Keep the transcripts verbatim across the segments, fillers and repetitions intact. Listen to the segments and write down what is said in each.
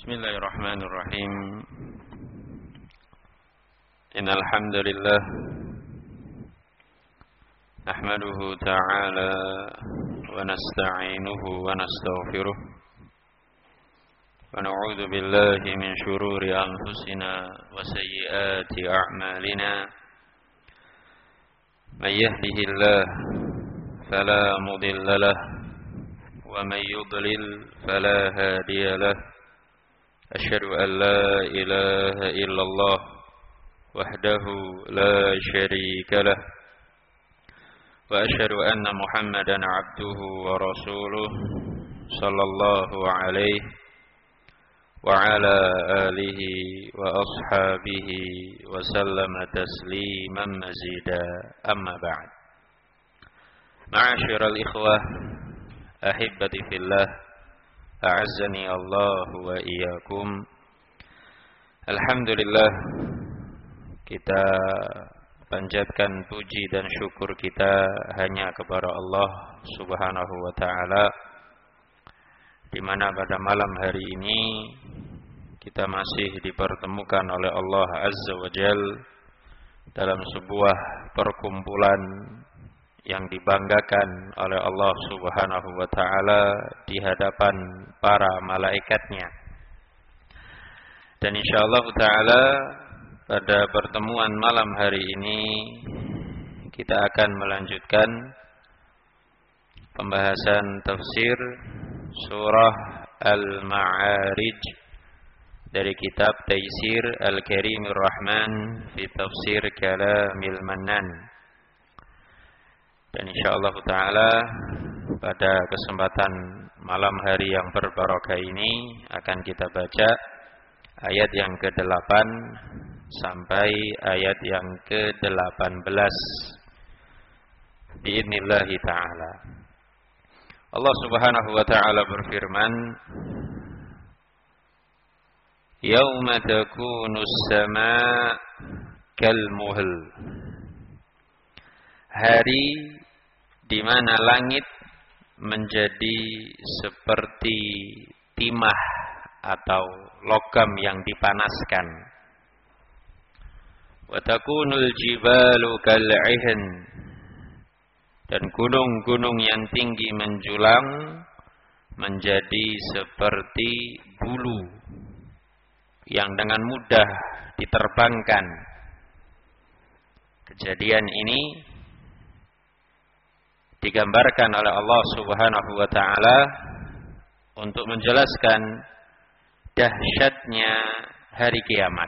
Bismillahirrahmanirrahim. Innal hamdalillah nahmaduhu ta'ala wa nasta'inuhu wa nastaghfiruh wa na'udzu billahi min shururi anfusina wa sayyiati a'malina. May yahdihillah fala mudilla lahu wa may yudlil fala hadiya lahu. Asyhadu an la ilaha illallah wahdahu la syarika lah wa asyhadu anna Muhammadan abduhu wa rasuluh sallallahu alaihi wa ala alihi wa ashabihi wa sallama tasliman mazida. Amma ba'd. Ma'asyiral ikhwah ahibbati fillah, a'azzani Allah wa iyyakum. Alhamdulillah, kita panjatkan puji dan syukur kita hanya kepada Allah Subhanahu wa taala, di mana pada malam hari ini kita masih dipertemukan oleh Allah Azza wa Jal dalam sebuah perkumpulan yang dibanggakan oleh Allah Subhanahu wa taala di hadapan para malaikatnya. Dan insyaallah taala pada pertemuan malam hari ini kita akan melanjutkan pembahasan tafsir surah Al-Ma'arij dari kitab Taisir Al-Karimir Rahman fi Tafsir Kalamil Mannan. Dan insyaallah ta'ala pada kesempatan malam hari yang berbarokah ini akan kita baca ayat yang kedelapan sampai ayat yang kedelapan belas biidznillah ta'ala. Allah Subhanahu wa ta'ala berfirman, Yauma takunus sama' kalmuhl. Hari di mana langit menjadi seperti timah atau logam yang dipanaskan. Wa takunul jibalu kal'ihn, dan gunung-gunung yang tinggi menjulang menjadi seperti bulu yang dengan mudah diterbangkan. Kejadian ini digambarkan oleh Allah Subhanahu wa taala untuk menjelaskan dahsyatnya hari kiamat.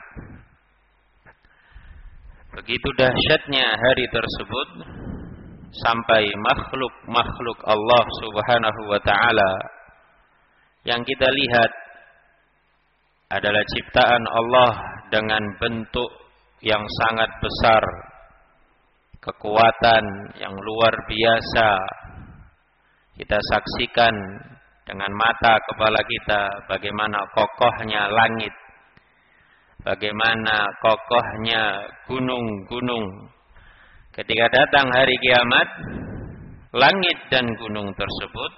Begitu dahsyatnya hari tersebut sampai makhluk-makhluk Allah Subhanahu wa taala yang kita lihat adalah ciptaan Allah dengan bentuk yang sangat besar, kekuatan yang luar biasa. Kita saksikan dengan mata kepala kita bagaimana kokohnya langit, bagaimana kokohnya gunung-gunung. Ketika datang hari kiamat, langit dan gunung tersebut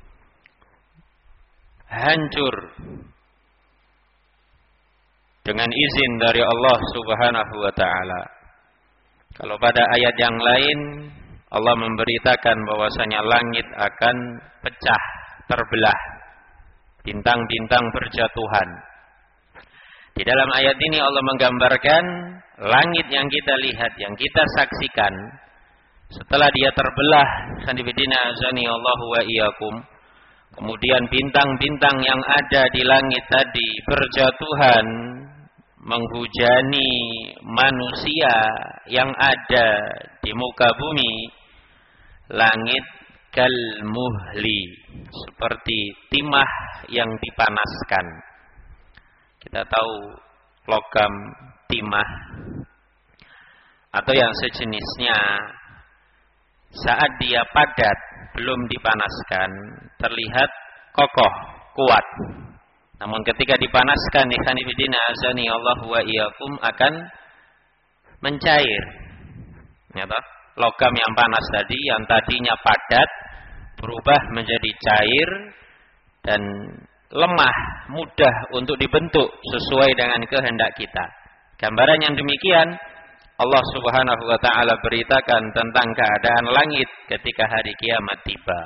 hancur dengan izin dari Allah Subhanahu wa taala. Kalau pada ayat yang lain Allah memberitakan bahwasanya langit akan pecah, terbelah, bintang-bintang berjatuhan. Di dalam ayat ini Allah menggambarkan langit yang kita lihat, yang kita saksikan, setelah dia terbelah, sanibidina azani Allahu wa iyyakum, kemudian bintang-bintang yang ada di langit tadi berjatuhan menghujani manusia yang ada di muka bumi. Langit kalmuhli, seperti timah yang dipanaskan. Kita tahu logam timah atau yang sejenisnya, saat dia padat belum dipanaskan terlihat kokoh, kuat. Namun ketika dipanaskan, ikhwan fillah azani Allah wa iyyakum, akan mencair. Ya toh? Logam yang panas tadi, yang tadinya padat, berubah menjadi cair dan lemah, mudah untuk dibentuk sesuai dengan kehendak kita. Gambaran yang demikian Allah Subhanahu wa taala beritakan tentang keadaan langit ketika hari kiamat tiba.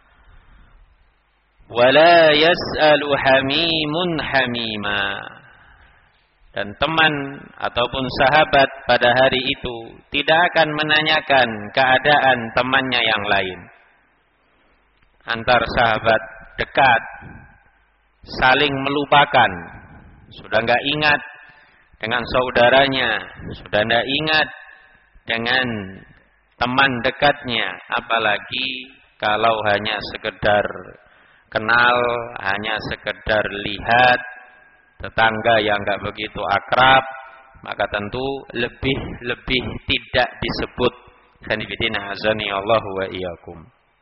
Wala yas'alu hamimun hamima. Dan teman ataupun sahabat pada hari itu tidak akan menanyakan keadaan temannya yang lain. Antar sahabat dekat, saling melupakan, sudah enggak ingat dengan saudaranya, sudah enggak ingat dengan teman dekatnya, apalagi kalau hanya sekedar kenal, hanya sekedar lihat tetangga yang enggak begitu akrab, maka tentu lebih-lebih tidak disebut. Khanifidina azani Allah wa iyyakum.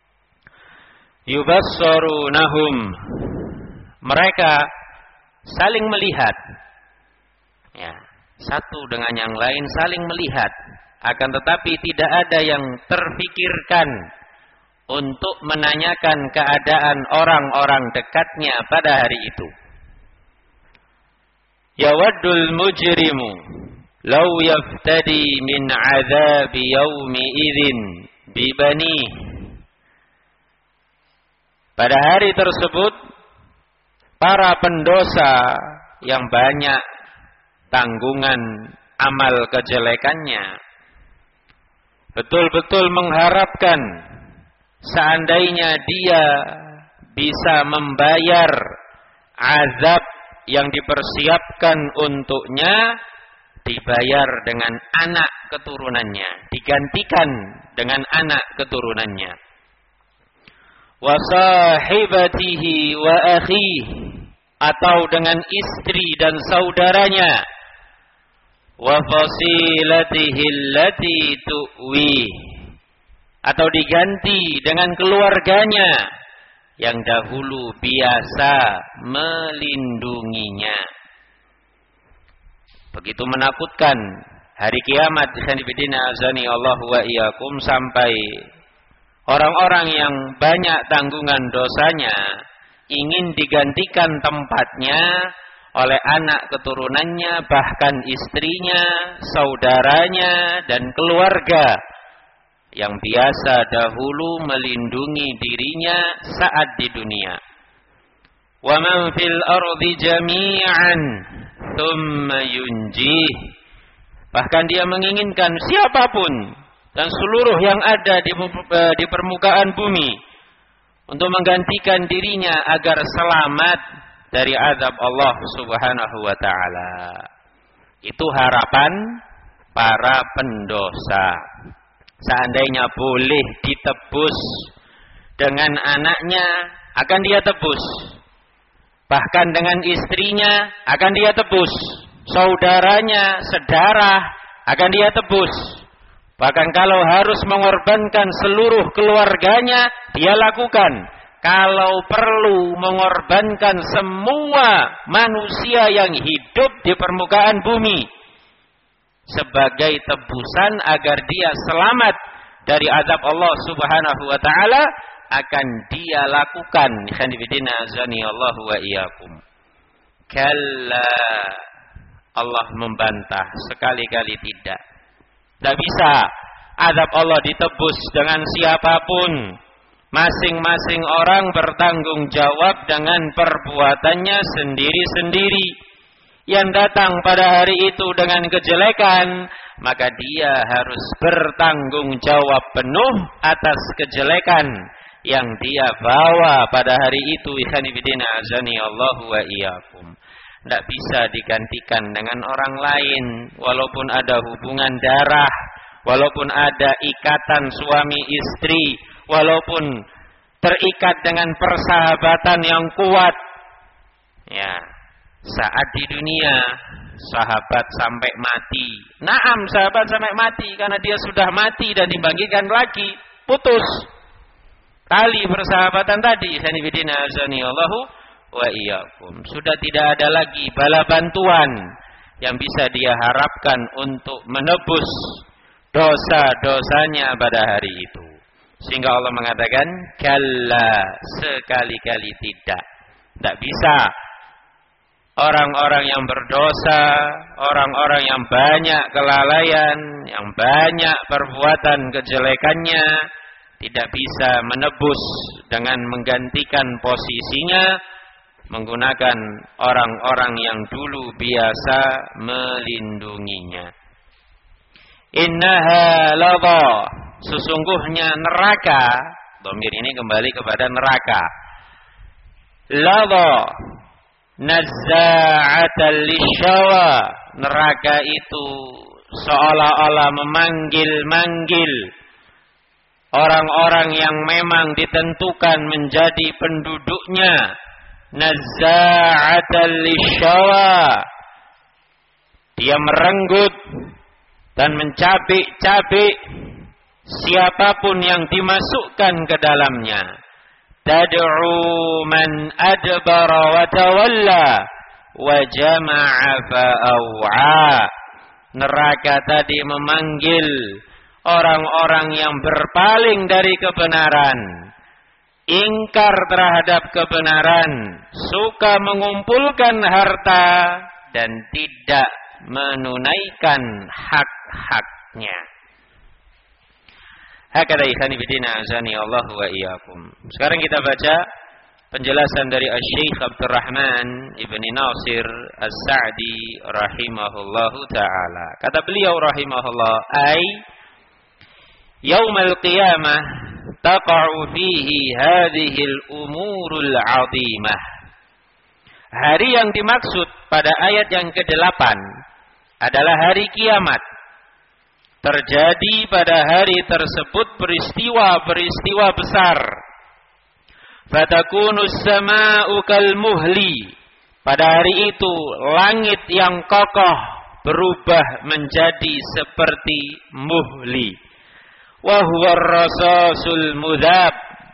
Yubassarunahum, mereka saling melihat, ya, satu dengan yang lain saling melihat, akan tetapi tidak ada yang terfikirkan untuk menanyakan keadaan orang-orang dekatnya pada hari itu. Yawaddul mujrimu law yaftadi min adzabi yaumi idzin bibani. Pada hari tersebut para pendosa yang banyak tanggungan amal kejelekannya betul-betul mengharapkan seandainya dia bisa membayar azab yang dipersiapkan untuknya, dibayar dengan anak keturunannya, digantikan dengan anak keturunannya. Wa sahibatihi wa akhihi, atau dengan istri dan saudaranya. Wa fasilatihi allati tuwi, atau diganti dengan keluarganya yang dahulu biasa melindunginya. Begitu menakutkan hari kiamat, sanibidina azani Allah wa iyyakum, sampai orang-orang yang banyak tanggungan dosanya ingin digantikan tempatnya oleh anak keturunannya, bahkan istrinya, saudaranya, dan keluarga yang biasa dahulu melindungi dirinya saat di dunia. Wa man fil ardi jami'an thumma yunjih. Bahkan dia menginginkan siapapun dan seluruh yang ada di, di permukaan bumi untuk menggantikan dirinya agar selamat dari azab Allah Subhanahu wa taala. Itu harapan para pendosa. Seandainya boleh ditebus dengan anaknya, akan dia tebus. Bahkan dengan istrinya, akan dia tebus. Saudaranya, sedarah, akan dia tebus. Bahkan kalau harus mengorbankan seluruh keluarganya, dia lakukan. Kalau perlu mengorbankan semua manusia yang hidup di permukaan bumi sebagai tebusan agar dia selamat dari azab Allah Subhanahu wa taala, akan dia lakukan. Khanifidina azani Allah wa iyyakum. Kalla, Allah membantah, sekali-kali tidak. Tidak bisa azab Allah ditebus dengan siapapun. Masing-masing orang bertanggung jawab dengan perbuatannya sendiri-sendiri. Yang datang pada hari itu dengan kejelekan, maka dia harus bertanggung jawab penuh atas kejelekan yang dia bawa pada hari itu. Ikhwanifidina azani Allahu wa iyyakum. Tidak bisa digantikan dengan orang lain, walaupun ada hubungan darah, walaupun ada ikatan suami istri, walaupun terikat dengan persahabatan yang kuat. Ya, saat di dunia sahabat sampai mati. Naam, sahabat sampai mati karena dia sudah mati dan dibangkitkan lagi, putus tali persahabatan tadi. Sanibidina azani Allahu wa iyyakum. Sudah tidak ada lagi bala bantuan yang bisa dia harapkan untuk menebus dosa-dosanya pada hari itu. Sehingga Allah mengatakan, kalla, sekali-kali tidak. Tidak bisa. Orang-orang yang berdosa, orang-orang yang banyak kelalaian, yang banyak perbuatan kejelekannya, tidak bisa menebus dengan menggantikan posisinya menggunakan orang-orang yang dulu biasa melindunginya. Innaha ladha, sesungguhnya neraka, dhamir ini kembali kepada neraka. Ladha nazza'atan lisyawa, neraka itu seolah-olah memanggil-manggil orang-orang yang memang ditentukan menjadi penduduknya. Nazza'atan lisyawa, dia merenggut dan mencabik-cabik siapapun yang dimasukkan ke dalamnya. Tad'u man adbara wa tawalla wa jama'a fa'aw'a. Neraka tadi memanggil orang-orang yang berpaling dari kebenaran, ingkar terhadap kebenaran, suka mengumpulkan harta dan tidak menunaikan hak-haknya. Hakadha ikhwani bidina azani Allah wa iyyakum. Sekarang kita baca penjelasan dari Asy-Syaikh Abdurrahman Ibni Nasir As-Sa'di rahimahullahu taala. Kata beliau rahimahullah, ai yaumal qiyamah taqa'u fihi hadhihi al-umurul 'azimah. Hari yang dimaksud pada ayat yang kedelapan adalah hari kiamat. Terjadi pada hari tersebut peristiwa-peristiwa besar. Fatakunus sama'u kal muhli. Pada hari itu langit yang kokoh berubah menjadi seperti muhli. Wa huwa ar-rasasul mudhab.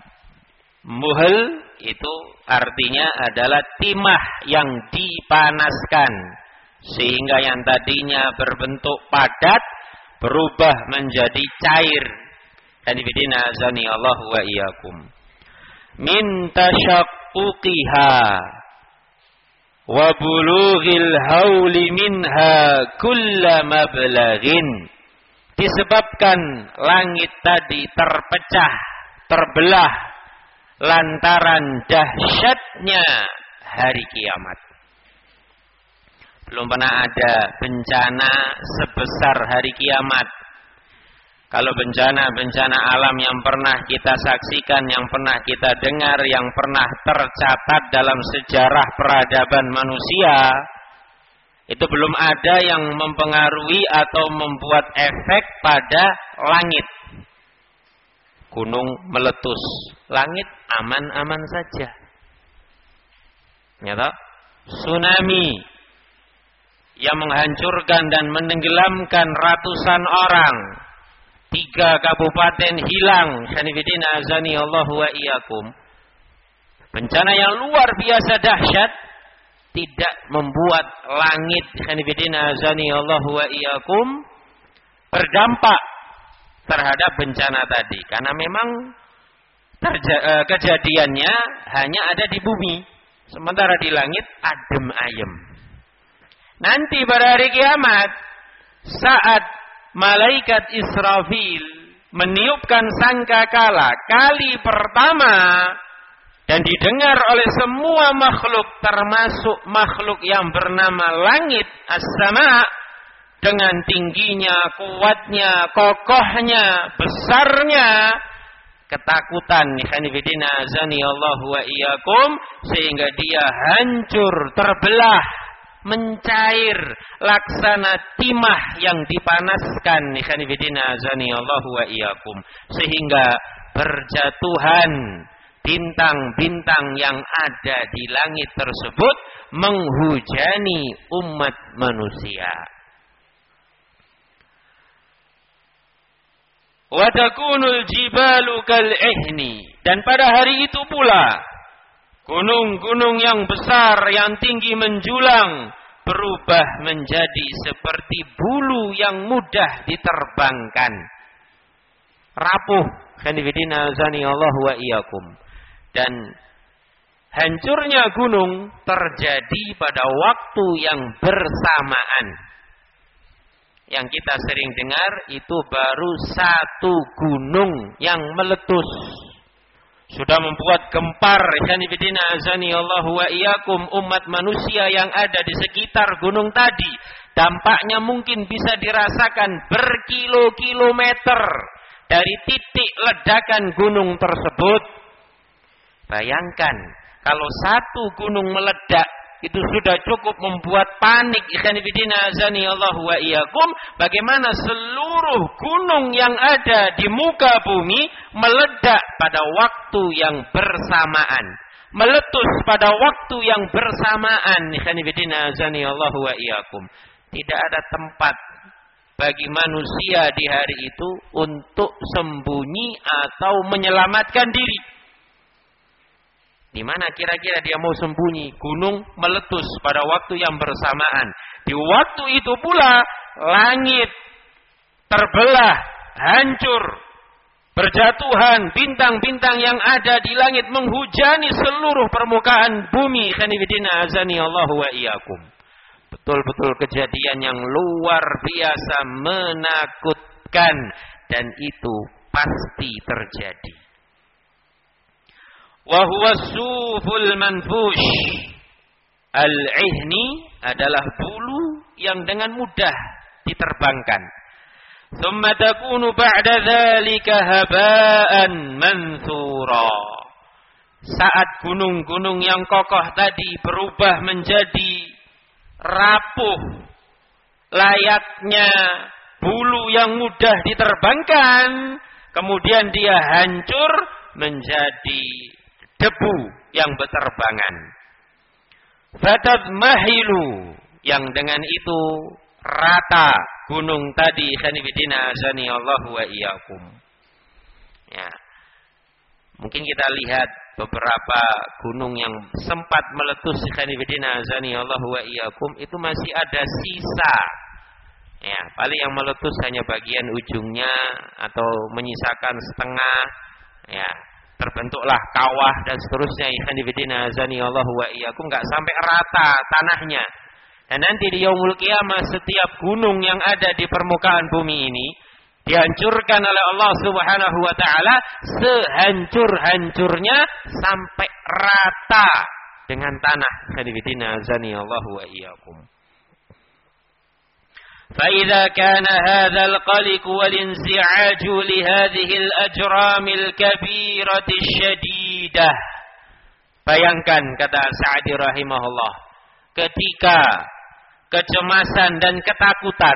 Muhl itu artinya adalah timah yang dipanaskan, sehingga yang tadinya berbentuk padat berubah menjadi cair. Hadibidina azani Allah wa iyyakum. Min tashaqquqiha wa bulughil hauli minha kulla mablaghin. Disebabkan langit tadi terpecah, terbelah lantaran dahsyatnya hari kiamat. Belum pernah ada bencana sebesar hari kiamat. Kalau bencana-bencana alam yang pernah kita saksikan, yang pernah kita dengar, yang pernah tercatat dalam sejarah peradaban manusia, itu belum ada yang mempengaruhi atau membuat efek pada langit. Gunung meletus, langit aman-aman saja. Nyata, tsunami yang menghancurkan dan menenggelamkan ratusan orang, tiga kabupaten hilang. Hanifidina azani Allah wa iyyakum. Bencana yang luar biasa dahsyat tidak membuat langit, hanifidina azani Allah wa iyyakum, berdampak terhadap bencana tadi, karena memang terja- eh, kejadiannya hanya ada di bumi, sementara di langit adem ayem. Nanti pada hari kiamat, saat malaikat Israfil meniupkan sangkakala kali pertama dan didengar oleh semua makhluk, termasuk makhluk yang bernama langit as-sama, dengan tingginya, kuatnya, kokohnya, besarnya, ketakutan ikhwanifidina azani Allah wa iyyakum, sehingga dia hancur, terbelah, mencair laksana timah yang dipanaskan ikhwanifidina azani Allah wa iyyakum, sehingga berjatuhan bintang-bintang yang ada di langit tersebut menghujani umat manusia. Wa takunul jibalu kal ihni, dan pada hari itu pula gunung-gunung yang besar yang tinggi menjulang berubah menjadi seperti bulu yang mudah diterbangkan, rapuh. Khanifidina azani Allah wa iyyakum. Dan hancurnya gunung terjadi pada waktu yang bersamaan. Yang kita sering dengar itu baru satu gunung yang meletus. Sudah membuat gempar, ikhwanifidina azani Allahu wa iyyakum, umat manusia yang ada di sekitar gunung tadi. Dampaknya mungkin bisa dirasakan berkilo-kilometer dari titik ledakan gunung tersebut. Bayangkan, kalau satu gunung meledak, itu sudah cukup membuat panik, ikhwanifidina azani Allahu wa iyyakum. Bagaimana seluruh gunung yang ada di muka bumi meledak pada waktu yang bersamaan, meletus pada waktu yang bersamaan, ikhwanifidina azani Allahu wa iyyakum. Tidak ada tempat bagi manusia di hari itu untuk sembunyi atau menyelamatkan diri. Di mana kira-kira dia mau sembunyi? Gunung meletus pada waktu yang bersamaan. Di waktu itu pula langit terbelah, hancur, berjatuhan, bintang-bintang yang ada di langit menghujani seluruh permukaan bumi. Khanifidina azani Allahu wa iyyakum. Betul-betul kejadian yang luar biasa menakutkan, dan itu pasti terjadi. Wahuwa suful manfush. Al-ihni adalah bulu yang dengan mudah diterbangkan. Thumma takunu ba'da dhalika haba'an manthura. Saat gunung-gunung yang kokoh tadi berubah menjadi rapuh, layaknya bulu yang mudah diterbangkan, kemudian dia hancur menjadi debu yang berterbangan. Fatadmahilu, yang dengan itu rata gunung tadi. Khanifidina azani Allahu wa iyyakum. Ya. Mungkin kita lihat beberapa gunung yang sempat meletus. Khanifidina azani Allahu wa iyyakum, itu masih ada sisa. Ya, paling yang meletus hanya bagian ujungnya atau menyisakan setengah. Ya, terbentuklah kawah dan seterusnya. Ikhwanifidina azani Allahu wa iyyakum, enggak sampai rata tanahnya. Dan nanti di yaumul qiyamah setiap gunung yang ada di permukaan bumi ini dihancurkan oleh Allah Subhanahu wa taala sehancur-hancurnya sampai rata dengan tanah. Ikhwanifidina azani Allahu wa iyyakum. فإذا كان هذا القلق والانزعاج لهذه الأجرام الكبيرة الشديدة. Bayangkan, kata Sa'di rahimahullah, ketika kecemasan dan ketakutan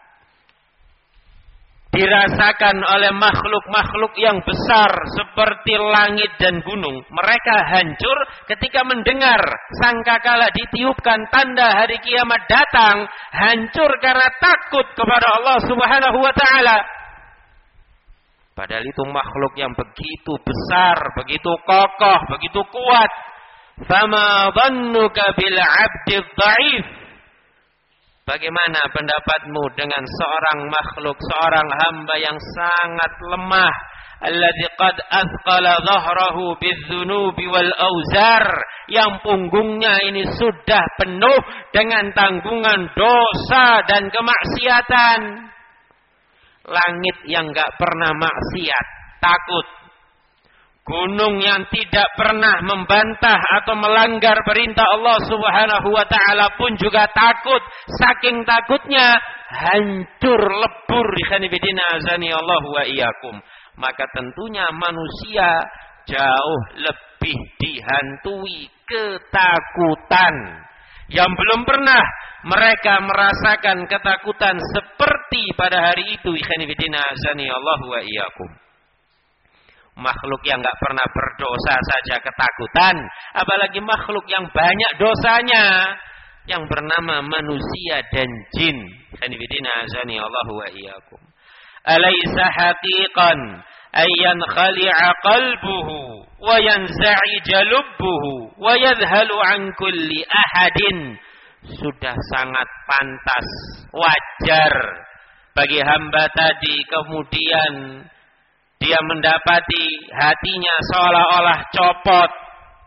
dirasakan oleh makhluk-makhluk yang besar seperti langit dan gunung. Mereka hancur ketika mendengar sangkakala ditiupkan tanda hari kiamat datang. Hancur karena takut kepada Allah Subhanahu wa ta'ala. Padahal itu makhluk yang begitu besar, begitu kokoh, begitu kuat. Fama dhannuka bil 'abdid dha'if. Bagaimana pendapatmu dengan seorang makhluk, seorang hamba yang sangat lemah, alladzi qad athqala dhahrahu bizzunubi wal auzar, yang punggungnya ini sudah penuh dengan tanggungan dosa dan kemaksiatan. Langit yang enggak pernah maksiat, takut. Gunung yang tidak pernah membantah atau melanggar perintah Allah Subhanahu wa ta'ala pun juga takut. Saking takutnya hancur lebur. Khanifidina azani Allahu wa iyyakum. Maka tentunya manusia jauh lebih dihantui ketakutan yang belum pernah mereka merasakan ketakutan seperti pada hari itu. Khanifidina azani Allahu wa iyyakum. Makhluk yang enggak pernah berdosa saja ketakutan, apalagi makhluk yang banyak dosanya, yang bernama manusia dan jin. Khanifidina azani Allahu wa iyyakum. Alaysa haqiqan ayyan khali'a qalbuhu wa yanza'ija lubbuhu wa yadhhalu an kulli ahadin. Sudah sangat pantas, wajar bagi hamba tadi kemudian dia mendapati hatinya seolah-olah copot,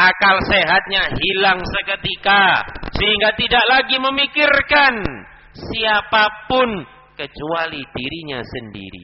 akal sehatnya hilang seketika, sehingga tidak lagi memikirkan siapapun kecuali dirinya sendiri.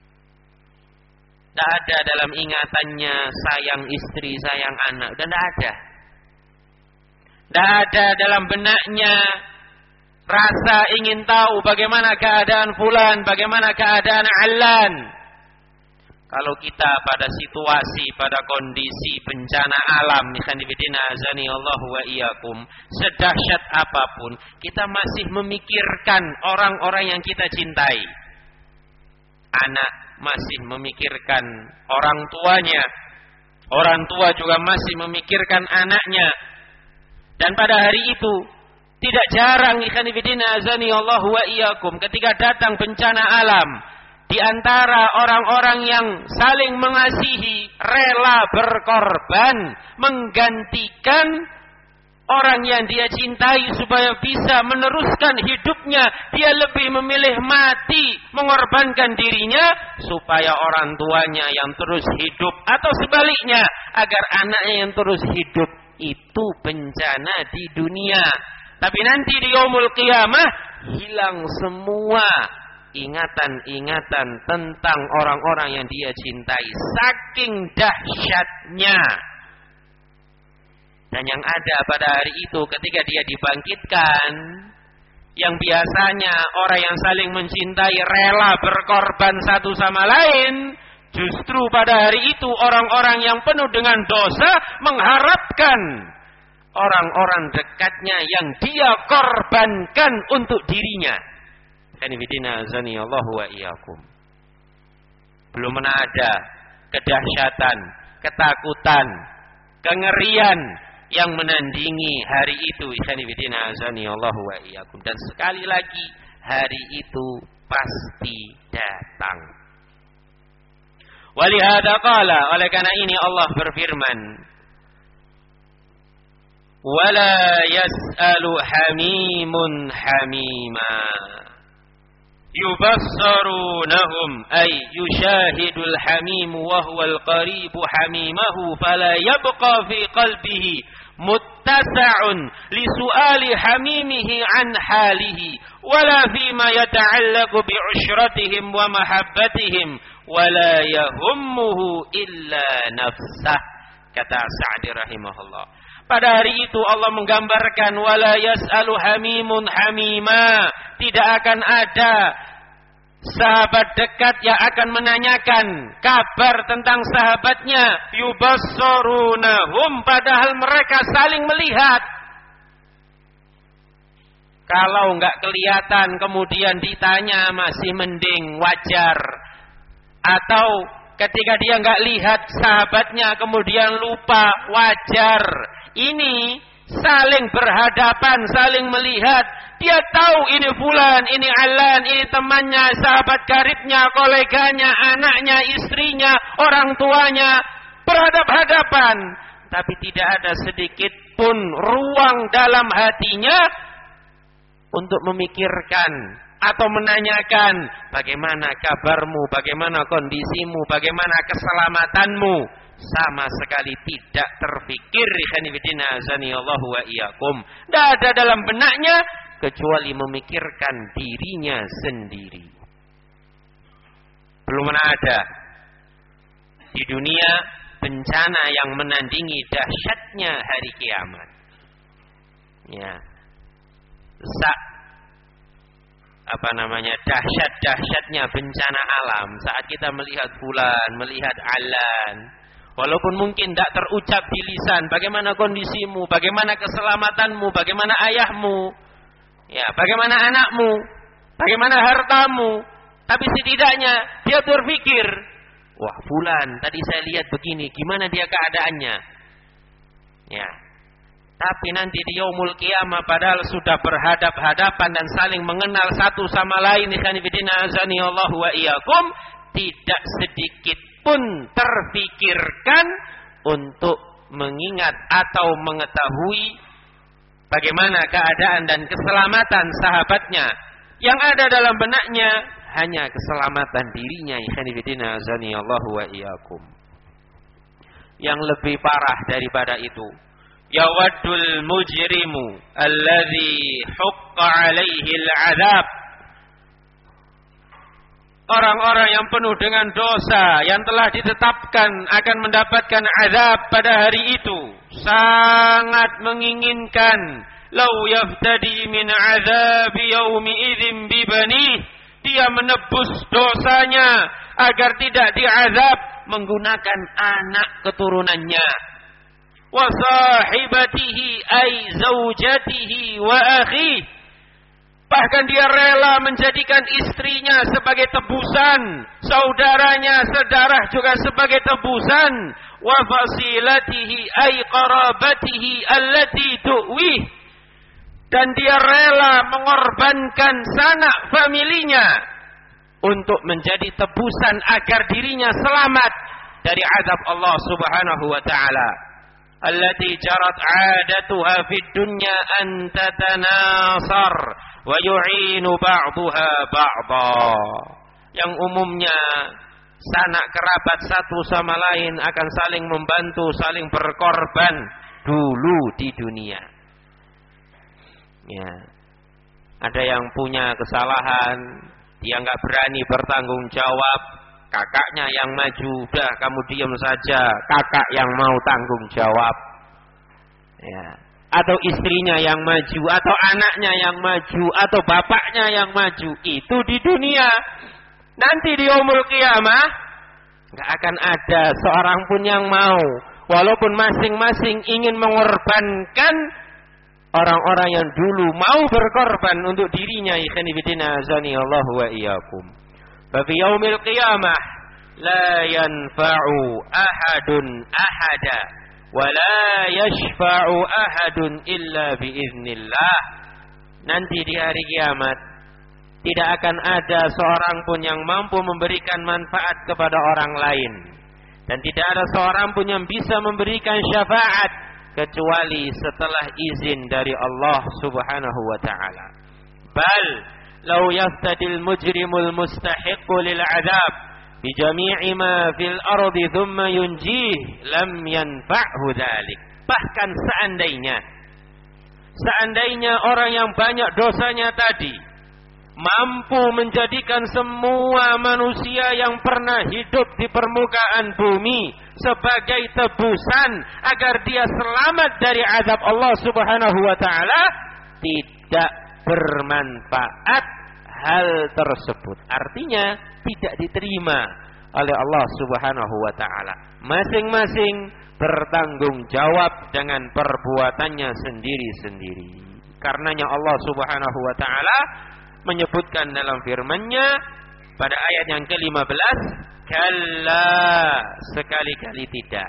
Tidak ada dalam ingatannya sayang istri, sayang anak, dan tidak ada. Tidak ada dalam benaknya rasa ingin tahu bagaimana keadaan fulan, bagaimana keadaan Alan. Kalau kita pada situasi, pada kondisi bencana alam, azanillahu wa iyyakum, sedahsyat apapun, kita masih memikirkan orang-orang yang kita cintai. Anak masih memikirkan orang tuanya, orang tua juga masih memikirkan anaknya. Dan pada hari itu tidak jarang azanillahu wa iyyakum, ketika datang bencana alam, di antara orang-orang yang saling mengasihi, rela berkorban, menggantikan orang yang dia cintai supaya bisa meneruskan hidupnya. Dia lebih memilih mati, mengorbankan dirinya, supaya orang tuanya yang terus hidup, atau sebaliknya, agar anaknya yang terus hidup. Itu bencana di dunia. Tapi nanti di yaumul qiyamah, hilang semua ingatan-ingatan tentang orang-orang yang dia cintai, saking dahsyatnya. Dan yang ada pada hari itu ketika dia dibangkitkan, yang biasanya orang yang saling mencintai rela berkorban satu sama lain, justru pada hari itu orang-orang yang penuh dengan dosa mengharapkan orang-orang dekatnya yang dia korbankan untuk dirinya. Azanillahu wa iyyakum. Belum pernah ada kedahsyatan, ketakutan, kengerian yang menandingi hari itu. Azanillahu wa iyyakum. Dan sekali lagi, hari itu pasti datang. Walihada qala, oleh karena ini Allah berfirman, wala yas'alu hamimun hamima yubassarunahum ay yushahidul hamim wa huwal qaribu hamimahu fala yabqa fi qalbihi muttasa'un li su'ali hamimihi an halihi wala fima yata'allaqu bi ushratihim wa mahabbatihim wala yahummuhu illa nafsah. Kata Sa'di rahimahullah, pada hari itu Allah menggambarkan wala yas'alu hamimun hamima, tidak akan ada sahabat dekat yang akan menanyakan kabar tentang sahabatnya. Yubassarunahum, padahal mereka saling melihat. Kalau enggak kelihatan kemudian ditanya masih mending, wajar. Atau ketika dia enggak lihat sahabatnya kemudian lupa, wajar. Ini saling berhadapan, saling melihat. Dia tahu ini fulan, ini Alan, ini temannya, sahabat karibnya, koleganya, anaknya, istrinya, orang tuanya. Berhadap-hadapan. Tapi tidak ada sedikit pun ruang dalam hatinya untuk memikirkan atau menanyakan bagaimana kabarmu, bagaimana kondisimu, bagaimana keselamatanmu. Sama sekali tidak terfikir. Azanillahu wa iyyakum. Tidak ada dalam benaknya kecuali memikirkan dirinya sendiri. Belum ada di dunia bencana yang menandingi dahsyatnya hari kiamat. Ya, Sa apa namanya dahsyat-dahsyatnya bencana alam saat kita melihat fulan, melihat Alan. Walaupun mungkin tidak terucap di lisan, bagaimana kondisimu, bagaimana keselamatanmu, bagaimana ayahmu, ya, bagaimana anakmu, bagaimana hartamu. Tapi setidaknya dia berpikir, wah fulan, tadi saya lihat begini, gimana dia keadaannya. Ya. Tapi nanti di yaumul qiyamah padahal sudah berhadap-hadapan dan saling mengenal satu sama lain. Azanillahu wa iyyakum. Tidak sedikit pun terfikirkan untuk mengingat atau mengetahui bagaimana keadaan dan keselamatan sahabatnya. Yang ada dalam benaknya hanya keselamatan dirinya. Azanillahu wa iyyakum. yang lebih parah daripada itu. Yawaddul mujrimu alladhi hukka alaihi al-'adzab. Orang-orang yang penuh dengan dosa yang telah ditetapkan akan mendapatkan azab pada hari itu sangat menginginkan law yaftadi min azabi yaumi idzin bi banih, dia menebus dosanya agar tidak diazab menggunakan anak keturunannya. Wa sahibatihi ay zaujatihi wa akhihi, bahkan dia rela menjadikan istrinya sebagai tebusan, saudaranya sedarah juga sebagai tebusan. Wa fasilatihi ay qarabatihi allati tu'wih, dan dia rela mengorbankan sanak familinya untuk menjadi tebusan agar dirinya selamat dari azab Allah Subhanahu wa taala. Allati jarat 'adatuha fid dunya an tatanasar wa yu'inu ba'daha ba'dha, yang umumnya sanak kerabat satu sama lain akan saling membantu, saling berkorban dulu di dunia. Ya. Ada yang punya kesalahan, dia enggak berani bertanggung jawab, kakaknya yang maju, udah kamu diam saja, kakak yang mau tanggung jawab. Ya. Atau istrinya yang maju, atau anaknya yang maju, atau bapaknya yang maju. Itu di dunia. Nanti di yaumul qiyamah enggak akan ada seorang pun yang mau, walaupun masing-masing ingin mengorbankan orang-orang yang dulu mau berkorban untuk dirinya. Ikhwan fillah azani Allah wa iyyakum. Fa fi yaumil qiyamah la yanfa'u ahadun ahada wa la yashfa'u ahadun illa biiznillah. Nanti di hari kiamat tidak akan ada seorang pun yang mampu memberikan manfaat kepada orang lain, dan tidak ada seorang pun yang bisa memberikan syafaat kecuali setelah izin dari Allah Subhanahu wa taala. Bal law yaftadil mujrimul mustahiqqu lil 'adzab bi jami'i ma fil ardi thumma yunjih lam yanfa'hu dzalik. Bahkan seandainya seandainya orang yang banyak dosanya tadi mampu menjadikan semua manusia yang pernah hidup di permukaan bumi sebagai tebusan agar dia selamat dari azab Allah Subhanahu wa taala, tidak bermanfaat hal tersebut. Artinya tidak diterima oleh Allah Subhanahu wa taala. Masing-masing bertanggung jawab dengan perbuatannya sendiri-sendiri. Karenanya Allah Subhanahu wa taala menyebutkan dalam firman-Nya pada ayat yang ke lima belas, kalla, sekali-kali tidak.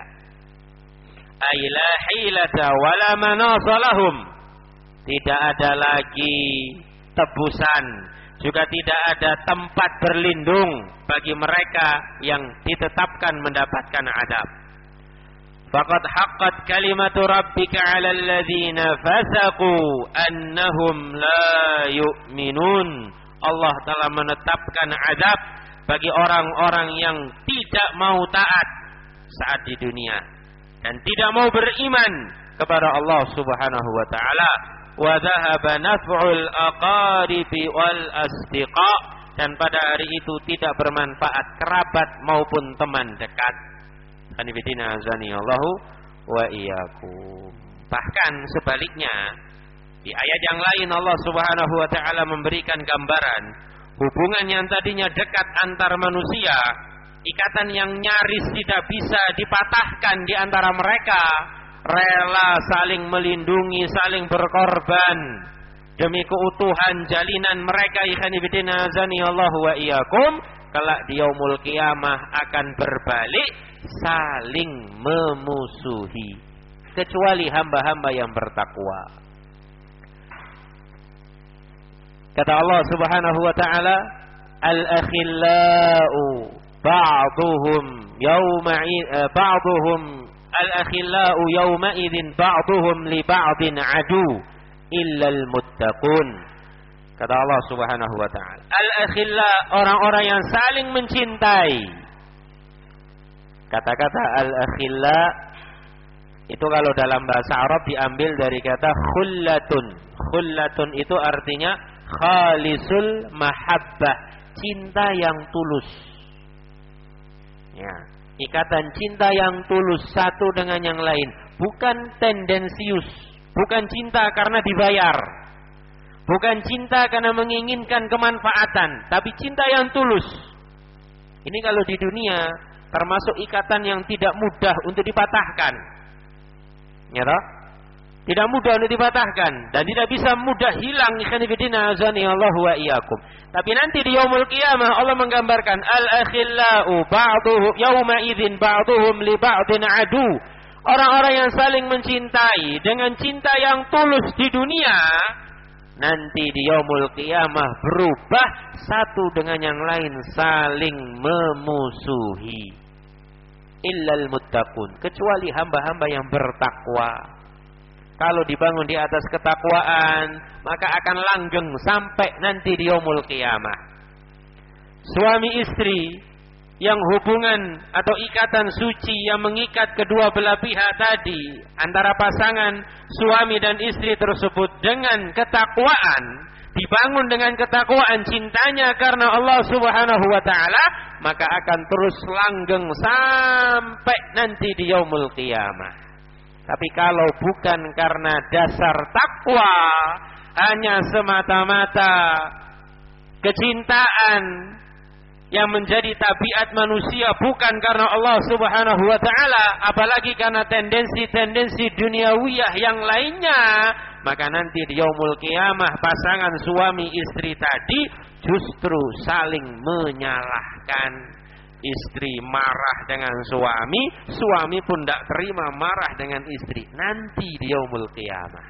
Ay la hilata wala manasa lahum, tidak ada lagi tebusan, juga tidak ada tempat berlindung bagi mereka yang ditetapkan mendapatkan azab. Faqad haqqat kalimatu rabbika 'alal ladzina fasaqu annahum la yu'minun. Allah telah menetapkan azab bagi orang-orang yang tidak mau taat saat di dunia dan tidak mau beriman kepada Allah Subhanahu wa taala. Wa dhahaba naf'ul aqaribi wal asdiqa, dan pada hari itu tidak bermanfaat kerabat maupun teman dekat. Kanibidina azani Allahu wa iyyakum. Bahkan sebaliknya, di ayat yang lain Allah Subhanahu wa taala memberikan gambaran hubungan yang tadinya dekat antar manusia, ikatan yang nyaris tidak bisa dipatahkan di antara mereka, rela saling melindungi, saling berkorban demi keutuhan jalinan mereka. Kanibidina azani Allahu wa iyyakum. Kelak di yaumul qiyamah akan berbalik, saling memusuhi, kecuali hamba-hamba yang bertakwa. Kata Allah Subhanahu wa taala, al-akhillau ba'duhum yawma ba'duhum al-akhillau yawma idzin ba'duhum li ba'din adu illa al-muttaqun. Kata Allah Subhanahu wa taala, al-akhilla, orang-orang yang saling mencintai. Kata-kata al-akhilla itu kalau dalam bahasa Arab diambil dari kata khullatun. Khullatun itu artinya khalisul mahabbah, cinta yang tulus. Ya, ikatan cinta yang tulus satu dengan yang lain, bukan tendensius, bukan cinta karena dibayar, bukan cinta karena menginginkan kemanfaatan, tapi cinta yang tulus. Ini kalau di dunia termasuk ikatan yang tidak mudah untuk dipatahkan. Ya toh? Tidak mudah untuk dipatahkan dan tidak bisa mudah hilang. Ikhwanifidina azani Allah wa iyyakum. Tapi nanti di yaumul qiyamah Allah menggambarkan al-akhillau ba'duhum yauma idzin ba'duhum li ba'din adu. Orang-orang yang saling mencintai dengan cinta yang tulus di dunia, nanti di yaumul qiyamah berubah satu dengan yang lain saling memusuhi. Illal muttaqun, kecuali hamba-hamba yang bertakwa. Kalau dibangun di atas ketakwaan, maka akan langgeng sampai nanti di yaumul qiyamah. Suami istri yang hubungan atau ikatan suci yang mengikat kedua belah pihak tadi, antara pasangan suami dan istri tersebut dengan ketakwaan, dibangun dengan ketakwaan cintanya karena Allah Subhanahu wa taala, maka akan terus langgeng sampai nanti di yaumul qiyamah. Tapi kalau bukan karena dasar takwa, hanya semata-mata kecintaan yang menjadi tabiat manusia, bukan karena Allah Subhanahu wa taala, apalagi karena tendensi-tendensi duniawiyah yang lainnya, maka nanti di yaumul qiyamah pasangan suami istri tadi justru saling menyalahkan. Istri marah dengan suami, suami pun tidak terima marah dengan istri. Nanti di yaumul qiyamah.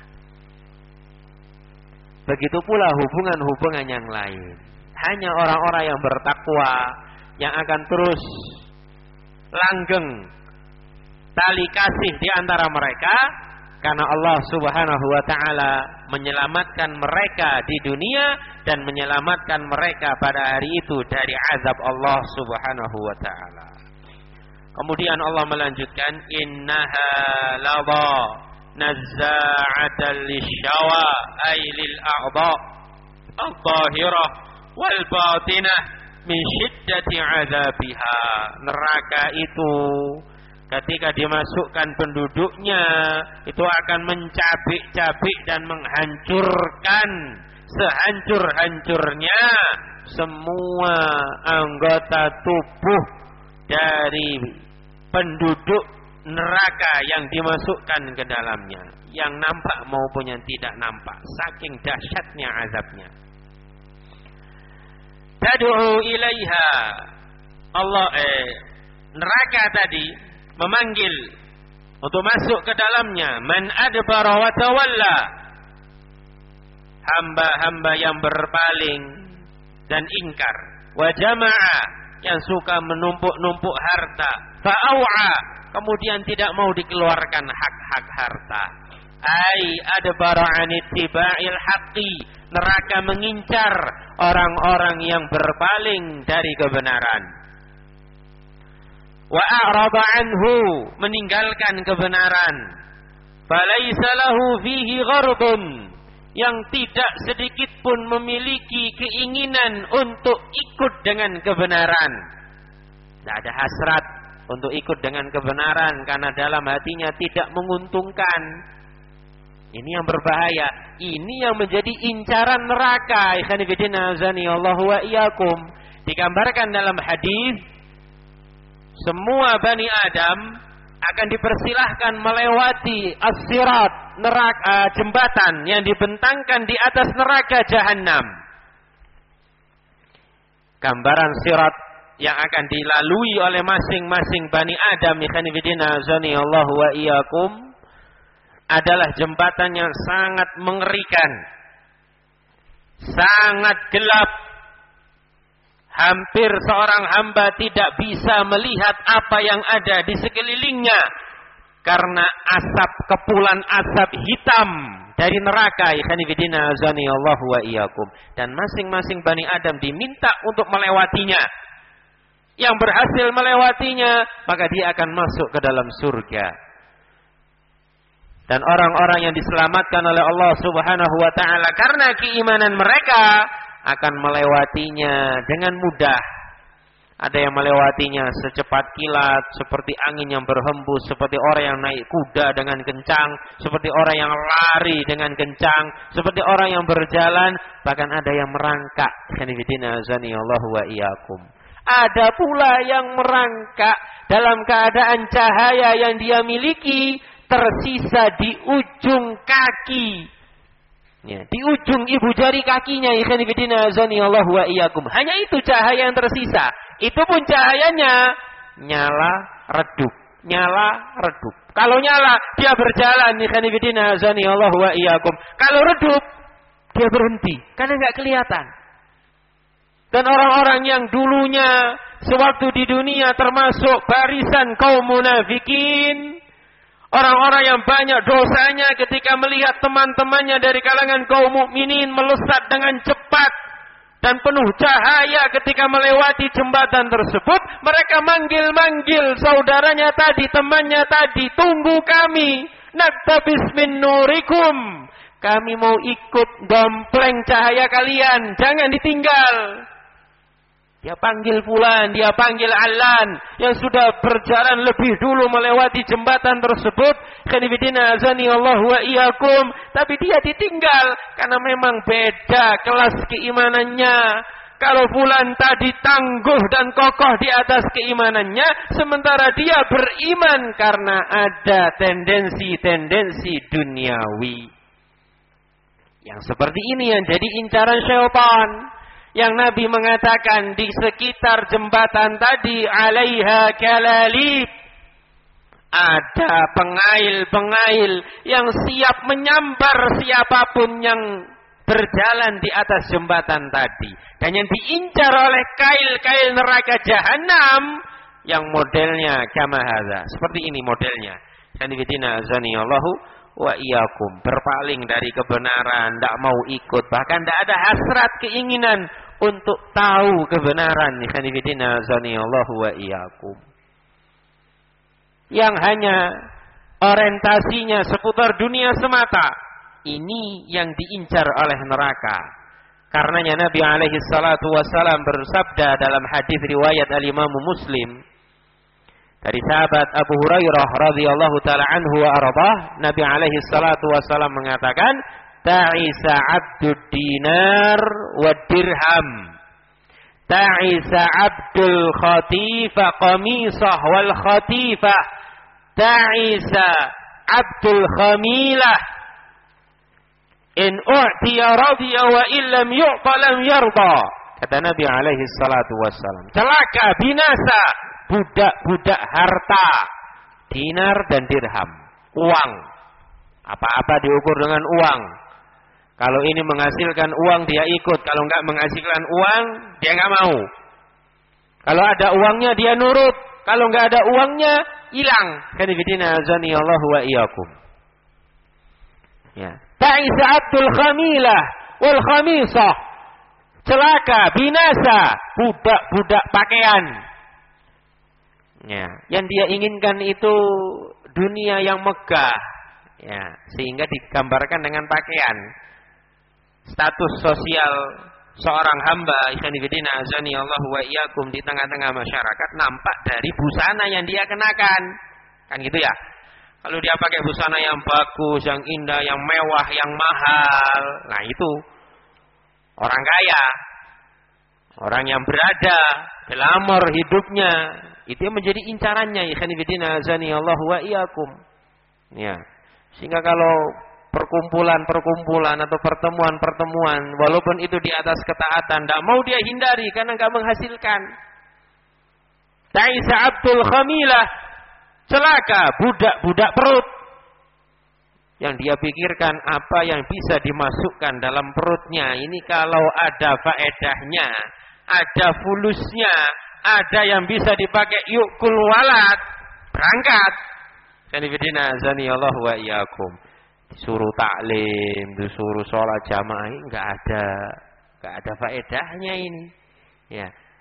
Begitu pula hubungan-hubungan yang lain. Hanya orang-orang yang bertakwa yang akan terus langgeng tali kasih di antara mereka, karena Allah Subhanahu wa taala menyelamatkan mereka di dunia dan menyelamatkan mereka pada hari itu dari azab Allah Subhanahu wa taala. Kemudian Allah melanjutkan, innaha ladha nazza'atan lisyawa ay lil a'dha adh-dhahirah wal batinah min syiddati azabiha. Neraka itu ketika dimasukkan penduduknya itu akan mencabik-cabik dan menghancurkan sehancur-hancurnya semua anggota tubuh dari penduduk neraka yang dimasukkan ke dalamnya, yang nampak maupun yang tidak nampak, saking dahsyatnya azabnya. Tad'u ilaiha, Allah eh neraka tadi memanggil untuk masuk ke dalamnya, man adbara wa tawalla, hamba-hamba yang berpaling dan ingkar, wa jama'a, yang suka menumpuk-numpuk harta, fa'au'a, kemudian tidak mau dikeluarkan hak-hak harta. Ai adbara anittiba'il haqqi, neraka mengincar orang-orang yang berpaling dari kebenaran. Wa a'rada anhu, meninggalkan kebenaran. Falaisa lahu fihi ghardun, yang tidak sedikit pun memiliki keinginan untuk ikut dengan kebenaran. Tidak ada hasrat untuk ikut dengan kebenaran karena dalam hatinya tidak menguntungkan. Ini yang berbahaya. Ini yang menjadi incaran neraka. Ikhwanifidina azani Allah wa iyyakum. Digambarkan dalam hadis, semua Bani Adam akan dipersilahkan melewati as-sirat, neraka, jembatan yang dibentangkan di atas neraka jahanam. Gambaran sirat yang akan dilalui oleh masing-masing Bani Adam, ikhwanifidina azani Allah wa iyyakum, adalah jembatan yang sangat mengerikan, sangat gelap. Hampir seorang hamba tidak bisa melihat apa yang ada di sekelilingnya karena asap, kepulan asap hitam dari neraka. Ikhwanifidina azani Allah wa iyyakum. Dan masing-masing Bani Adam diminta untuk melewatinya. yang berhasil melewatinya, maka dia akan masuk ke dalam surga. Dan orang-orang yang diselamatkan oleh Allah Subhanahu wa taala karena keimanan mereka akan melewatinya dengan mudah. Ada yang melewatinya secepat kilat, seperti angin yang berhembus, seperti orang yang naik kuda dengan kencang, seperti orang yang lari dengan kencang, seperti orang yang berjalan, bahkan ada yang merangkak. Allahu wa iyyakum. Ada pula yang merangkak dalam keadaan cahaya yang dia miliki tersisa di ujung kaki. Ya, di ujung ibu jari kakinya, Allahu wa iyyakum. Hanya itu cahaya yang tersisa. Itu pun cahayanya nyala redup, nyala redup. Kalau nyala dia berjalan, Allahu wa iyyakum. Kalau redup dia berhenti karena enggak kelihatan. Dan orang-orang yang dulunya sewaktu di dunia termasuk barisan kaum munafikin, orang-orang yang banyak dosanya ketika melihat teman-temannya dari kalangan kaum mukminin melesat dengan cepat dan penuh cahaya ketika melewati jembatan tersebut, mereka manggil-manggil saudaranya tadi, temannya tadi, tunggu kami, naktabis min nurikum. Kami mau ikut dompleng cahaya kalian, jangan ditinggal. Dia panggil fulan, dia panggil alan yang sudah berjalan lebih dulu melewati jembatan tersebut. Khanifidina azani Allahu wa iyyakum. Tapi dia ditinggal karena memang beda kelas keimanannya. Kalau fulan tadi tangguh dan kokoh di atas keimanannya, sementara dia beriman karena ada tendensi-tendensi duniawi. Yang seperti ini yang jadi incaran syaitan. Yang Nabi mengatakan di sekitar jembatan tadi, alaiha kalalib, ada pengail-pengail yang siap menyambar siapapun yang berjalan di atas jembatan tadi. Dan yang diincar oleh kail-kail neraka jahanam yang modelnya kama hadza. Seperti ini modelnya. Sanibidina azanillahu wa iyyakum, berpaling dari kebenaran, tidak mau ikut, bahkan tidak ada hasrat keinginan untuk tahu kebenaran. Khanifidina zanillahu wa iyyakum. Yang hanya orientasinya seputar dunia semata, ini yang diincar oleh neraka. Karenanya Nabi alaihi salatu wasallam bersabda dalam hadis riwayat al-Imam Muslim dari sahabat Abu Hurairah radhiyallahu taala anhu wa ardhah, Nabi alaihi salatu wasallam mengatakan, ta'isa 'abdud dinar wa dirham, ta'isa 'abdul khatifah qamisah wal khatifah, ta'isa 'abdul khamilah, in u'tiya radiya wa illam yu'ta lam yarda. Kata Nabi alaihi salatu wasallam, celaka, binasa budak-budak harta, dinar dan dirham, uang. Apa-apa diukur dengan uang. Kalau ini menghasilkan uang dia ikut, kalau enggak menghasilkan uang dia enggak mau. Kalau ada uangnya dia nurut, kalau enggak ada uangnya hilang. Kanifidina azani Allahu wa iyyakum. Ya. Ta'isa abdul khamilah wal khamisah. Celaka, binasa budak-budak pakaian. Ya, yang dia inginkan itu dunia yang megah, ya, sehingga digambarkan dengan pakaian. Status sosial seorang hamba, ikhwanifidina azani Allahu wa iyyakum, di tengah-tengah masyarakat nampak dari busana yang dia kenakan. Kan gitu ya. Kalau dia pakai busana yang bagus, yang indah, yang mewah, yang mahal, nah itu orang kaya. Orang yang berada, glamor hidupnya, itu yang menjadi incarannya. Ikhwanifidina azani Allahu wa iyyakum. Ya. Sehingga kalau perkumpulan-perkumpulan atau pertemuan-pertemuan, walaupun itu di atas ketaatan, tidak mau dia hindari karena enggak menghasilkan. Ta'isa abdul khamilah, celaka budak-budak perut. Yang dia pikirkan apa yang bisa dimasukkan dalam perutnya. Ini kalau ada faedahnya, ada fulusnya, ada yang bisa dipakai yukul walad, berangkat. Kanifidina azani Allah wa iyyakum. Disuruh taklim, disuruh sholat jamaah, enggak ada, enggak ada faedahnya ini. Ya.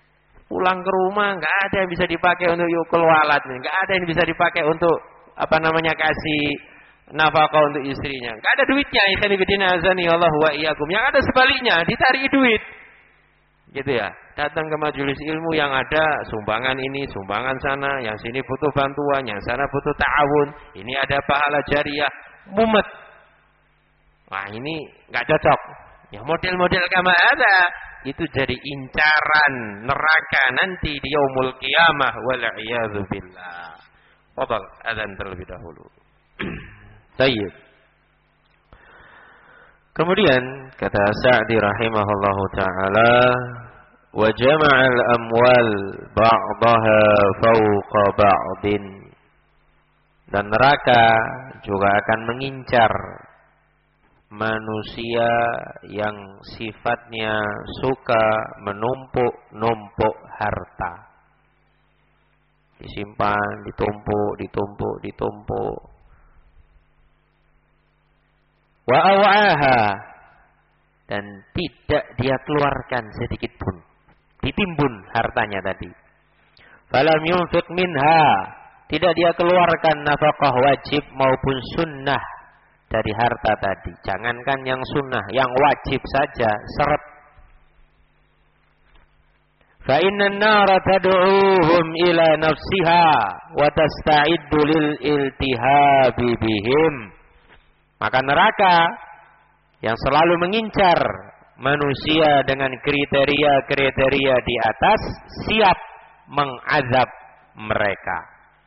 Pulang ke rumah nggak ada yang bisa dipakai untuk yukul walad, nggak ada yang bisa dipakai untuk apa namanya kasih nafkah untuk istrinya. Nggak ada duitnya. Ikhwan fillah azani Allah wa iyyakum. Yang ada sebaliknya, ditarik duit. Gitu ya. Datang ke majelis ilmu yang ada sumbangan ini, sumbangan sana, yang sini butuh bantuan, yang sana butuh ta'awun. Ini ada pahala jariah, mumet. Wah, ini nggak cocok. Ya model-model kama ada itu jadi incaran neraka nanti di yaumul qiyamah wal iyadzu billah. Fadal adzan terlebih dahulu. Baik. Kemudian kata Sa'di rahimahullahu taala, wa jama'al amwal ba'daha fawqa ba'din. Dan neraka juga akan mengincar manusia yang sifatnya suka menumpuk-numpuk harta. Disimpan, ditumpuk, ditumpuk, ditumpuk. Wa aw'aha, dan tidak dia keluarkan sedikit pun. Ditimbun hartanya tadi. Falam yunfiq minha, tidak dia keluarkan nafkah wajib maupun sunnah dari harta tadi. Jangankan yang sunnah, yang wajib saja seret. Fa innan nara tad'uuhum ila nafsiha wa tasta'iddu lil iltihabi bihim. Maka neraka yang selalu mengincar manusia dengan kriteria-kriteria di atas siap mengazab mereka.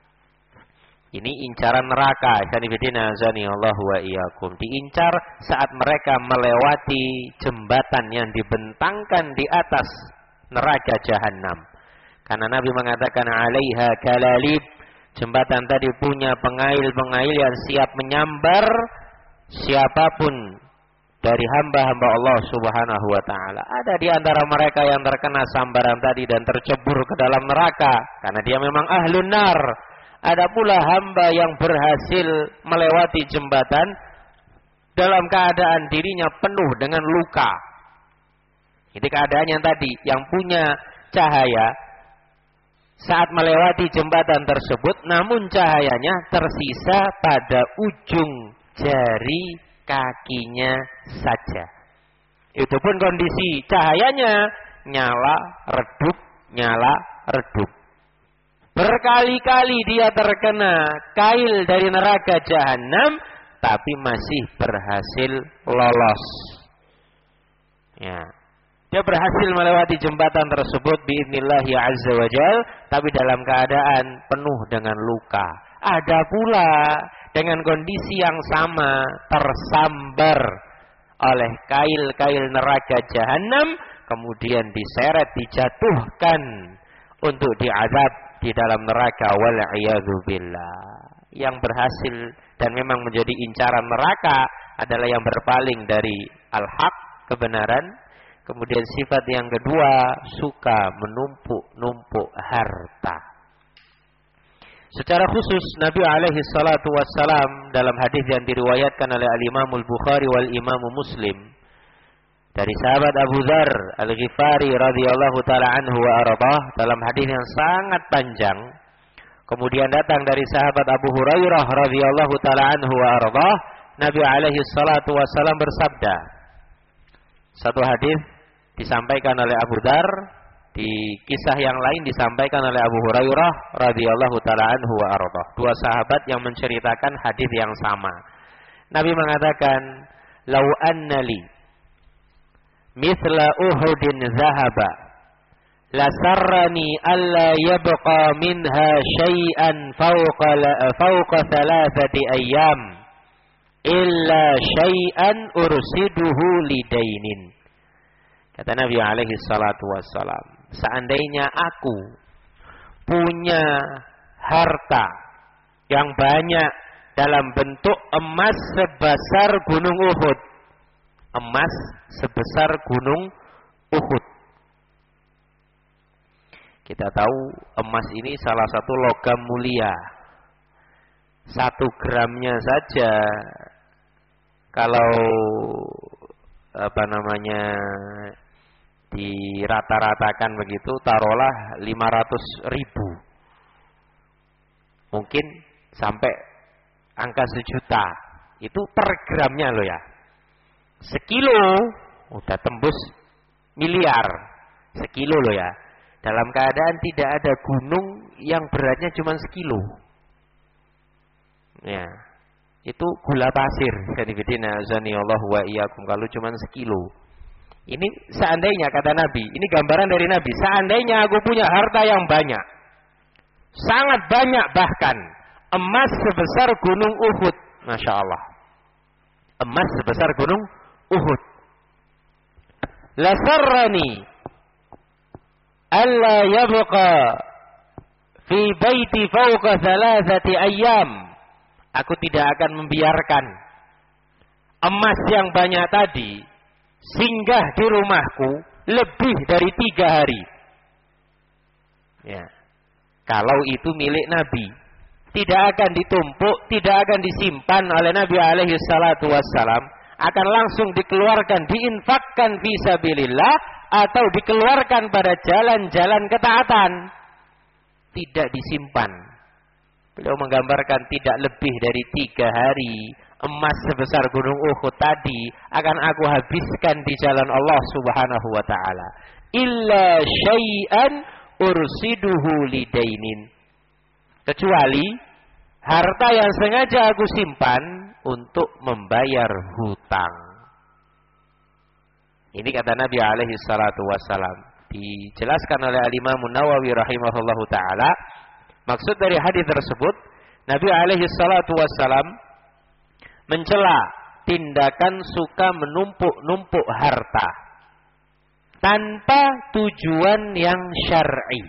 Ini incaran neraka. Allahu wa iyyakum. Diincar saat mereka melewati jembatan yang dibentangkan di atas neraka jahanam. Karena Nabi mengatakan alaiha kalalib, jembatan tadi punya pengail-pengail yang siap menyambar siapapun dari hamba-hamba Allah Subhanahu wa taala. Ada di antara mereka yang terkena sambaran tadi dan tercebur ke dalam neraka karena dia memang ahlun nar. Ada pula hamba yang berhasil melewati jembatan dalam keadaan dirinya penuh dengan luka. Itu keadaan yang tadi, yang punya cahaya saat melewati jembatan tersebut, namun cahayanya tersisa pada ujung jari kakinya saja. Itu pun kondisi cahayanya nyala, redup, nyala, redup. Berkali-kali dia terkena kail dari neraka jahanam, tapi masih berhasil lolos. Ya. Dia berhasil melewati jembatan tersebut biidznillah azza wa jal, tapi dalam keadaan penuh dengan luka. Ada pula dengan kondisi yang sama tersambar oleh kail-kail neraka jahanam, kemudian diseret, dijatuhkan untuk diazab di dalam neraka wal iyadzu billah. Yang berhasil dan memang menjadi incaran neraka adalah yang berpaling dari al-haq, kebenaran. Kemudian sifat yang kedua, suka menumpuk-numpuk harta. Secara khusus Nabi alaihi salatu wassalam dalam hadis yang diriwayatkan oleh al-Imam al-Bukhari wal Imam Muslim dari sahabat Abu Dzar Al-Ghifari radhiyallahu taala anhu wa ardhah, dalam hadis yang sangat panjang. Kemudian datang dari sahabat Abu Hurairah radhiyallahu taala anhu wa ardhah, Nabi alaihi salatu wassalam bersabda. Satu hadis disampaikan oleh Abu Dzar, di kisah yang lain disampaikan oleh Abu Hurairah radhiyallahu taala anhu wa ardhah. Dua sahabat yang menceritakan hadis yang sama. Nabi mengatakan, "Lau anna li mithla Uhudin zahaba, lasarrani alla yabqa minha syai'an fawqa fawqa thalathati ayyam illa syai'an ursiduhu lidainin." Kata Nabi alaihi salatu wassalam, seandainya aku punya harta yang banyak dalam bentuk emas sebesar gunung Uhud, emas sebesar gunung Uhud. Kita tahu emas ini salah satu logam mulia. Satu gramnya saja kalau apa namanya dirata-ratakan begitu, taruhlah lima ratus ribu. Mungkin sampai angka sejuta. Itu per gramnya loh ya. Sekilo udah tembus miliar. Sekilo loh ya. Dalam keadaan tidak ada gunung yang beratnya cuma sekilo. Ya. Itu gula pasir. Kadibidina azanillahu wa iyyakum, kalau cuma sekilo. Ini seandainya, kata Nabi, ini gambaran dari Nabi, seandainya aku punya harta yang banyak, sangat banyak bahkan, emas sebesar gunung Uhud, Masya Allah, emas sebesar gunung Uhud, lasarrani alla yabqa fi baiti fawqa thalathati ayyam, aku tidak akan membiarkan emas yang banyak tadi singgah di rumahku lebih dari tiga hari. Ya. Kalau itu milik Nabi, tidak akan ditumpuk, tidak akan disimpan oleh Nabi alaihi salatu wassalam, akan langsung dikeluarkan, diinfakkan fisabilillah, atau dikeluarkan pada jalan-jalan ketaatan. Tidak disimpan. Beliau menggambarkan tidak lebih dari tiga hari emas sebesar gunung Uhud tadi akan aku habiskan di jalan Allah Subhanahu wa taala. Illa syai'an ursiduhu lidainin. Kecuali harta yang sengaja aku simpan untuk membayar hutang. Ini kata Nabi alaihi salatu wassalam. Dijelaskan oleh Al-Imam Nawawi rahimahullahu taala. Maksud dari hadis tersebut, Nabi alaihi salatu wassalam mencela tindakan suka menumpuk-numpuk harta tanpa tujuan yang syar'i.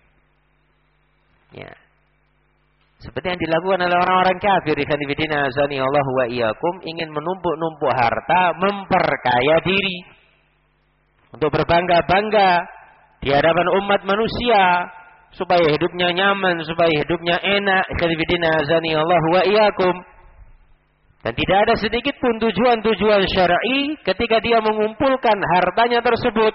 Ya. Seperti yang dilakukan oleh orang-orang kafir, ikhwanifidina azanillahu wa iyyakum, ingin menumpuk-numpuk harta, memperkaya diri untuk berbangga-bangga di hadapan umat manusia supaya hidupnya nyaman, supaya hidupnya enak, ikhwanifidina azanillahu wa iyyakum. Dan tidak ada sedikit pun tujuan-tujuan syar'i ketika dia mengumpulkan hartanya tersebut.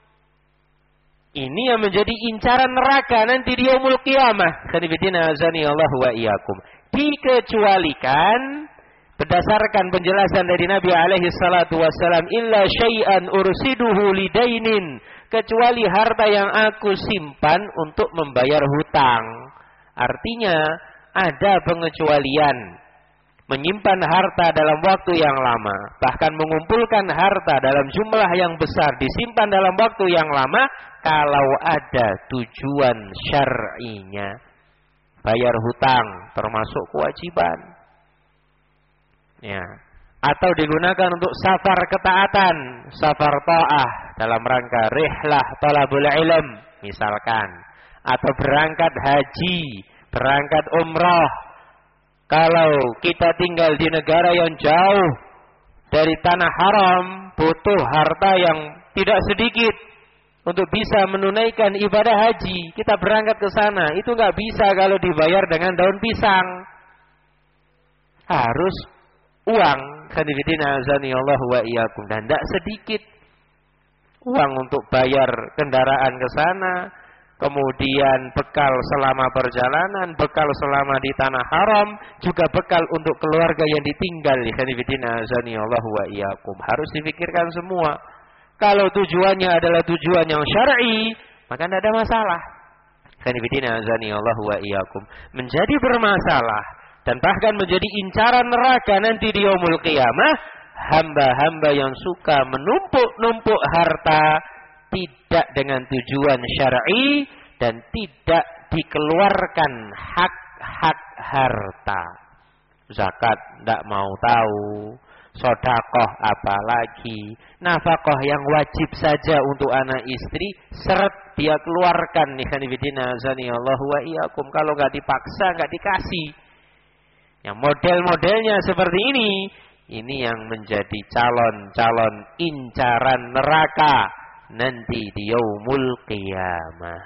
Ini yang menjadi incaran neraka nanti di yaumul qiyamah. Khanifidina azanillahu wa iyyakum. Dikecualikan berdasarkan penjelasan dari Nabi alaihi salatu wassalam, illa syai'an ursiduhu lidainin, kecuali harta yang aku simpan untuk membayar hutang. Artinya ada pengecualian. Menyimpan harta dalam waktu yang lama, bahkan mengumpulkan harta dalam jumlah yang besar, disimpan dalam waktu yang lama, kalau ada tujuan syar'inya. Bayar hutang termasuk kewajiban. Ya. Atau digunakan untuk safar ketaatan, safar ta'ah dalam rangka rihlah talabul ilm misalkan, atau berangkat haji, berangkat umrah. Kalau kita tinggal di negara yang jauh dari tanah haram, butuh harta yang tidak sedikit untuk bisa menunaikan ibadah haji. Kita berangkat ke sana, itu nggak bisa kalau dibayar dengan daun pisang. Harus uang, khanifidina azanillahu wa iyyakum, dan tidak sedikit uang untuk bayar kendaraan ke sana. Kemudian bekal selama perjalanan, bekal selama di tanah haram, juga bekal untuk keluarga yang ditinggal. Khanifidina azanillahu wa iyyakum. Harus dipikirkan semua. Kalau tujuannya adalah tujuan yang syar'i, maka tidak ada masalah. Khanifidina azanillahu wa iyyakum. Menjadi bermasalah dan bahkan menjadi incaran neraka nanti di yaumul qiyamah, hamba-hamba yang suka menumpuk-numpuk harta tidak dengan tujuan syar'i dan tidak dikeluarkan hak-hak harta. Zakat tidak mau tahu, sedekah apalagi, nafkah yang wajib saja untuk anak istri seret dia keluarkan. Nih khanifidina azanillahu wa iyyakum, kalau nggak dipaksa nggak dikasih. Yang model-modelnya seperti ini, ini yang menjadi calon-calon incaran neraka nanti di yaumul qiyamah.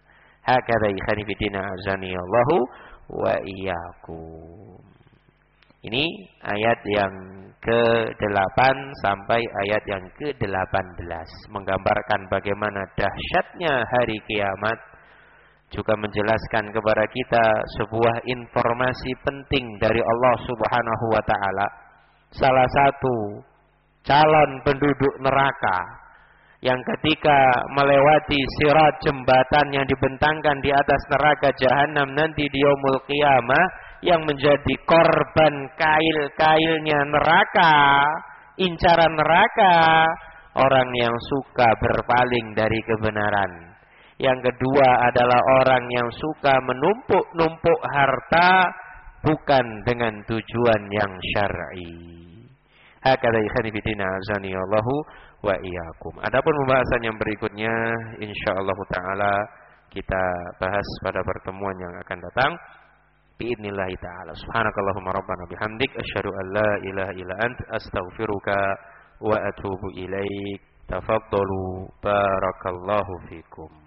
Hakadha ikhwanifidina azanillahu wa iyyakum. Ini ayat yang ke delapan sampai ayat yang ke delapan belas. Menggambarkan bagaimana dahsyatnya hari kiamat. Juga menjelaskan kepada kita sebuah informasi penting dari Allah Subhanahu wa ta'ala. Salah satu calon penduduk neraka yang ketika melewati sirat jembatan yang dibentangkan di atas neraka jahanam nanti di yaumul qiyamah, yang menjadi korban kail-kailnya neraka, incaran neraka, orang yang suka berpaling dari kebenaran. Yang kedua adalah orang yang suka menumpuk-numpuk harta bukan dengan tujuan yang syar'i. Hakadha ikhwani fillah azanillahu wa iyyakum. Adapun pembahasan yang berikutnya insyaallah taala kita bahas pada pertemuan yang akan datang. Biidznillah taala. Subhanakallahumma rabbana bihamdik asyhadu an la ilaha illa ant astaghfiruka wa atubu ilaik. Tafaddalu barakallahu fikum.